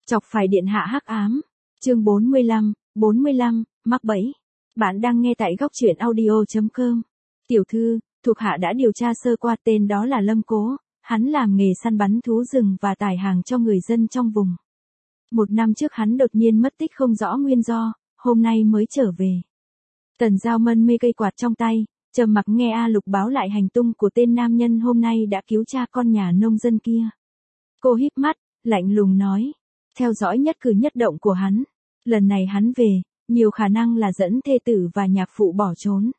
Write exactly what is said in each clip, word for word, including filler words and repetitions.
Chọc phải điện hạ hắc ám. Chương bốn mươi lăm, bốn mươi lăm, mắc bẫy. Bạn đang nghe tại góc truyện audio chấm com. Tiểu thư, thuộc hạ đã điều tra sơ qua, tên đó là Lâm Cố, hắn làm nghề săn bắn thú rừng và tải hàng cho người dân trong vùng. Một năm trước hắn đột nhiên mất tích không rõ nguyên do, hôm nay mới trở về. Tần Giao mân mê cây quạt trong tay, trầm mặc nghe A Lục báo lại hành tung của tên nam nhân hôm nay đã cứu cha con nhà nông dân kia. Cô híp mắt, lạnh lùng nói, theo dõi nhất cử nhất động của hắn. Lần này hắn về, nhiều khả năng là dẫn thê tử và nhạc phụ bỏ trốn.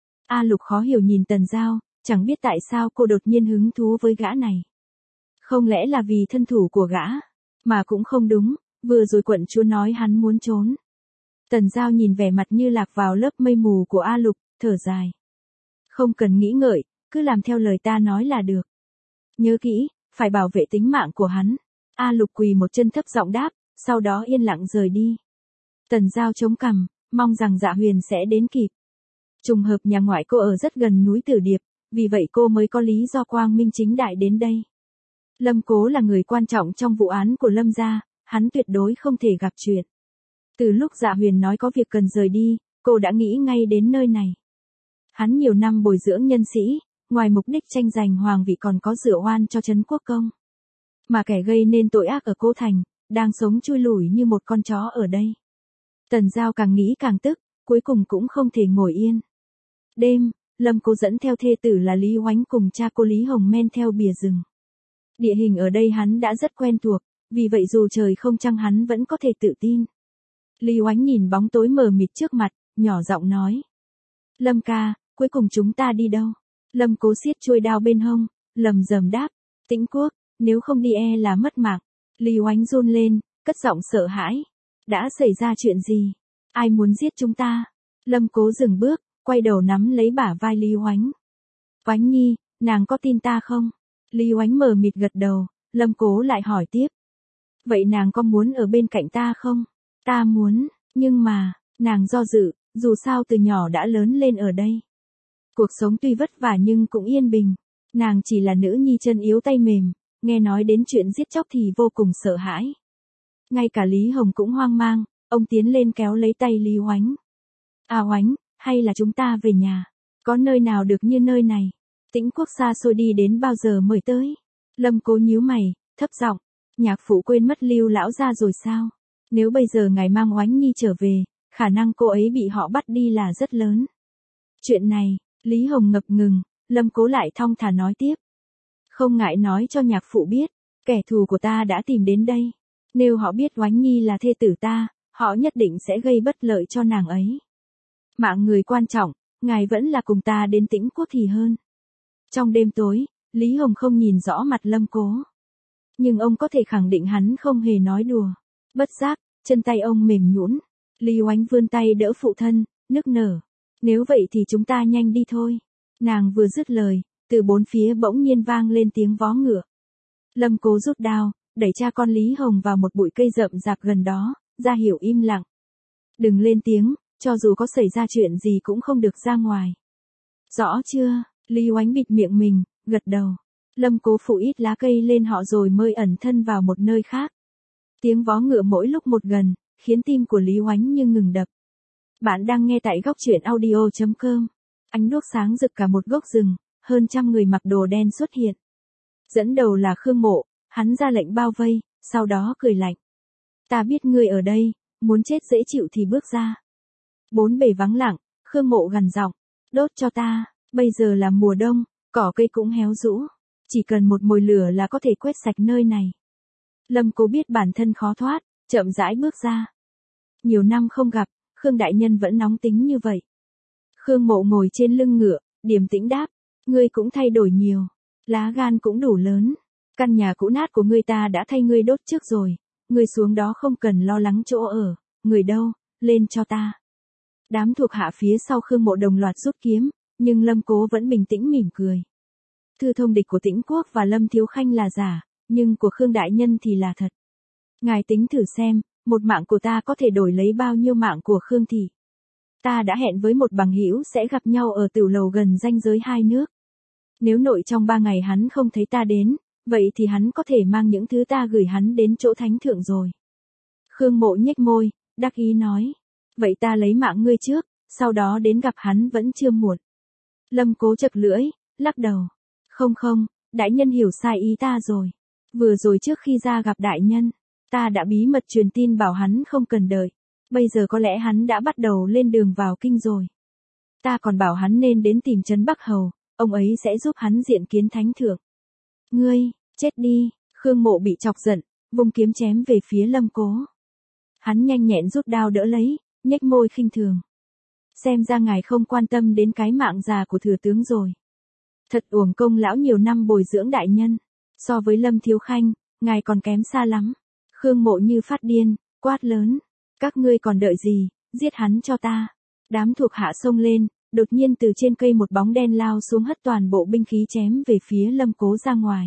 A Lục khó hiểu nhìn Tần Giao, chẳng biết tại sao cô đột nhiên hứng thú với gã này. Không lẽ là vì thân thủ của gã? Mà cũng không đúng, vừa rồi quận chúa nói hắn muốn trốn. Tần Giao nhìn vẻ mặt như lạc vào lớp mây mù của A Lục, thở dài. Không cần nghĩ ngợi, cứ làm theo lời ta nói là được. Nhớ kỹ, phải bảo vệ tính mạng của hắn. A Lục quỳ một chân thấp giọng đáp, sau đó yên lặng rời đi. Tần Giao chống cằm, mong rằng Dạ Huyền sẽ đến kịp. Trùng hợp nhà ngoại cô ở rất gần núi Tử Điệp, vì vậy cô mới có lý do quang minh chính đại đến đây. Lâm Cố là người quan trọng trong vụ án của Lâm gia, hắn tuyệt đối không thể gặp chuyện. Từ lúc Dạ Huyền nói có việc cần rời đi, cô đã nghĩ ngay đến nơi này. Hắn nhiều năm bồi dưỡng nhân sĩ, ngoài mục đích tranh giành hoàng vị còn có rửa oan cho Trấn Quốc Công. Mà kẻ gây nên tội ác ở Cô Thành, đang sống chui lủi như một con chó ở đây. Tần Giao càng nghĩ càng tức, cuối cùng cũng không thể ngồi yên. Đêm, Lâm Cố dẫn theo thê tử là Lý Oánh cùng cha cô Lý Hồng men theo bìa rừng. Địa hình ở đây hắn đã rất quen thuộc, vì vậy dù trời không trăng hắn vẫn có thể tự tin. Lý Oánh nhìn bóng tối mờ mịt trước mặt, nhỏ giọng nói. Lâm ca, cuối cùng chúng ta đi đâu? Lâm Cố siết chuôi đao bên hông, lầm rầm đáp, Tĩnh Quốc, nếu không đi e là mất mạng. Lý Oánh run lên, cất giọng sợ hãi. Đã xảy ra chuyện gì? Ai muốn giết chúng ta? Lâm Cố dừng bước, quay đầu nắm lấy bả vai Lý Oánh. Oánh nhi, nàng có tin ta không? Lý Oánh mờ mịt gật đầu, Lâm Cố lại hỏi tiếp. Vậy nàng có muốn ở bên cạnh ta không? Ta muốn, nhưng mà, nàng do dự, dù sao từ nhỏ đã lớn lên ở đây. Cuộc sống tuy vất vả nhưng cũng yên bình. Nàng chỉ là nữ nhi chân yếu tay mềm, nghe nói đến chuyện giết chóc thì vô cùng sợ hãi. Ngay cả Lý Hồng cũng hoang mang, ông tiến lên kéo lấy tay Lý Oánh. À Oánh, hay là chúng ta về nhà? Có nơi nào được như nơi này? Tĩnh Quốc xa xôi đi đến bao giờ mới tới? Lâm Cố nhíu mày, thấp giọng, nhạc phụ quên mất Lưu lão gia rồi sao? Nếu bây giờ ngài mang Oánh nhi trở về, khả năng cô ấy bị họ bắt đi là rất lớn. Chuyện này, Lý Hồng ngập ngừng, Lâm Cố lại thong thả nói tiếp. Không ngại nói cho nhạc phụ biết, kẻ thù của ta đã tìm đến đây. Nếu họ biết Oánh nhi là thê tử ta, họ nhất định sẽ gây bất lợi cho nàng ấy. Mạng người quan trọng, ngài vẫn là cùng ta đến Tĩnh Quốc thì hơn. Trong đêm tối, Lý Hồng không nhìn rõ mặt Lâm Cố. Nhưng ông có thể khẳng định hắn không hề nói đùa. Bất giác, chân tay ông mềm nhũn. Lý Oánh vươn tay đỡ phụ thân, nức nở. Nếu vậy thì chúng ta nhanh đi thôi. Nàng vừa dứt lời, từ bốn phía bỗng nhiên vang lên tiếng vó ngựa. Lâm Cố rút đao, đẩy cha con Lý Hồng vào một bụi cây rậm rạp gần đó, ra hiệu im lặng. Đừng lên tiếng, cho dù có xảy ra chuyện gì cũng không được ra ngoài. Rõ chưa? Lý Oánh bịt miệng mình, gật đầu. Lâm Cố phủ ít lá cây lên họ rồi mới ẩn thân vào một nơi khác. Tiếng vó ngựa mỗi lúc một gần, khiến tim của Lý Oánh như ngừng đập. Bạn đang nghe tại góc truyện audio chấm com. Ánh đuốc sáng rực cả một gốc rừng, hơn trăm người mặc đồ đen xuất hiện. Dẫn đầu là Khương Mộ, hắn ra lệnh bao vây, sau đó cười lạnh. Ta biết ngươi ở đây, muốn chết dễ chịu thì bước ra. Bốn bề vắng lặng, Khương Mộ gằn giọng, đốt cho ta, bây giờ là mùa đông, cỏ cây cũng héo rũ. Chỉ cần một mồi lửa là có thể quét sạch nơi này. Lâm Cố biết bản thân khó thoát, chậm rãi bước ra. Nhiều năm không gặp, Khương đại nhân vẫn nóng tính như vậy. Khương Mộ ngồi trên lưng ngựa, điềm tĩnh đáp, ngươi cũng thay đổi nhiều, lá gan cũng đủ lớn. Căn nhà cũ nát của ngươi ta đã thay ngươi đốt trước rồi, ngươi xuống đó không cần lo lắng chỗ ở, người đâu, lên cho ta. Đám thuộc hạ phía sau Khương Mộ đồng loạt rút kiếm, nhưng Lâm Cố vẫn bình tĩnh mỉm cười. Thư thông địch của Tĩnh Quốc và Lâm Thiếu Khanh là giả, nhưng của Khương đại nhân thì là thật. Ngài tính thử xem, một mạng của ta có thể đổi lấy bao nhiêu mạng của Khương thị. Ta đã hẹn với một bằng hữu sẽ gặp nhau ở tửu lầu gần ranh giới hai nước. Nếu nội trong ba ngày hắn không thấy ta đến, vậy thì hắn có thể mang những thứ ta gửi hắn đến chỗ thánh thượng rồi. Khương Mộ nhếch môi, đắc ý nói. Vậy ta lấy mạng ngươi trước, sau đó đến gặp hắn vẫn chưa muộn. Lâm Cố chật lưỡi, lắc đầu. Không không, đại nhân hiểu sai ý ta rồi. Vừa rồi trước khi ra gặp đại nhân, ta đã bí mật truyền tin bảo hắn không cần đợi. Bây giờ có lẽ hắn đã bắt đầu lên đường vào kinh rồi. Ta còn bảo hắn nên đến tìm Trấn Bắc Hầu, ông ấy sẽ giúp hắn diện kiến thánh thượng. Ngươi, chết đi, Khương Mộ bị chọc giận, vung kiếm chém về phía Lâm Cố. Hắn nhanh nhẹn rút đao đỡ lấy, nhếch môi khinh thường. Xem ra ngài không quan tâm đến cái mạng già của thừa tướng rồi. Thật uổng công lão nhiều năm bồi dưỡng đại nhân. So với Lâm Thiếu Khanh, ngài còn kém xa lắm. Khương Mộ như phát điên, quát lớn. Các ngươi còn đợi gì, giết hắn cho ta. Đám thuộc hạ xông lên, đột nhiên từ trên cây một bóng đen lao xuống hất toàn bộ binh khí chém về phía Lâm Cố ra ngoài.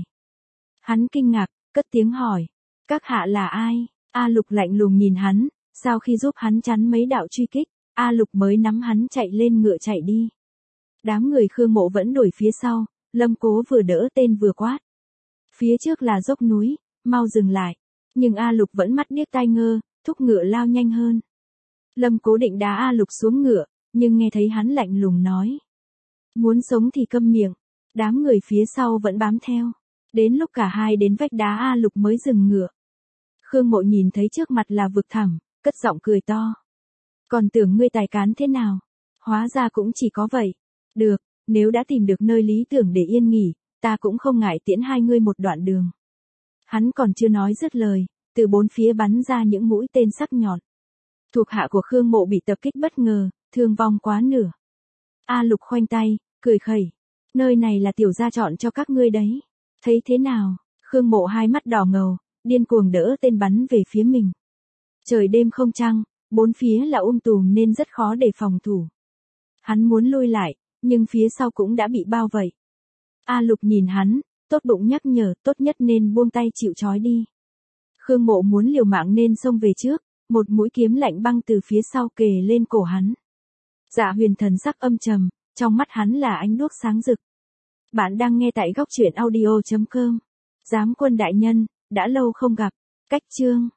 Hắn kinh ngạc, cất tiếng hỏi. Các hạ là ai? A Lục lạnh lùng nhìn hắn, sau khi giúp hắn chắn mấy đạo truy kích, A Lục mới nắm hắn chạy lên ngựa chạy đi. Đám người Khương Mộ vẫn đuổi phía sau, Lâm Cố vừa đỡ tên vừa quát. Phía trước là dốc núi, mau dừng lại. Nhưng A Lục vẫn mắt điếc tai ngơ, thúc ngựa lao nhanh hơn. Lâm Cố định đá A Lục xuống ngựa, nhưng nghe thấy hắn lạnh lùng nói. Muốn sống thì câm miệng. Đám người phía sau vẫn bám theo. Đến lúc cả hai đến vách đá A Lục mới dừng ngựa. Khương Mộ nhìn thấy trước mặt là vực thẳm, cất giọng cười to. Còn tưởng ngươi tài cán thế nào? Hóa ra cũng chỉ có vậy. Được, nếu đã tìm được nơi lý tưởng để yên nghỉ, ta cũng không ngại tiễn hai ngươi một đoạn đường. Hắn còn chưa nói dứt lời, từ bốn phía bắn ra những mũi tên sắc nhọn. Thuộc hạ của Khương Mộ bị tập kích bất ngờ, thương vong quá nửa. A Lục khoanh tay, cười khẩy. Nơi này là tiểu gia chọn cho các ngươi đấy. Thấy thế nào? Khương Mộ hai mắt đỏ ngầu, điên cuồng đỡ tên bắn về phía mình. Trời đêm không trăng, bốn phía là um tùm nên rất khó để phòng thủ. Hắn muốn lui lại, nhưng phía sau cũng đã bị bao vây. A Lục nhìn hắn, tốt bụng nhắc nhở tốt nhất nên buông tay chịu trói đi. Khương Mộ muốn liều mạng nên xông về trước, một mũi kiếm lạnh băng từ phía sau kề lên cổ hắn. Dạ Huyền thần sắc âm trầm, trong mắt hắn là ánh đuốc sáng rực. Bạn đang nghe tại góc truyện audio chấm com. Giám quân đại nhân, đã lâu không gặp. Cách chương